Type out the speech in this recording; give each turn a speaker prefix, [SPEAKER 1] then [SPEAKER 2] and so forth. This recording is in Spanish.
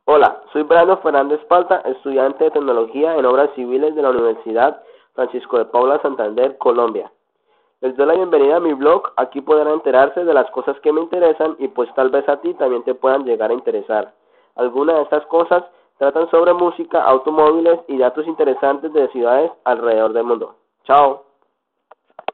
[SPEAKER 1] Hola, soy Brando Fernández Palta, estudiante de Tecnología en Obras Civiles de la Universidad Francisco de Paula Santander, Colombia. Les doy la bienvenida a mi blog, aquí podrán enterarse de las cosas que me interesan y pues tal vez a ti también te puedan llegar a interesar. Algunas de estas cosas tratan sobre música, automóviles y datos interesantes de ciudades alrededor del mundo. Chao.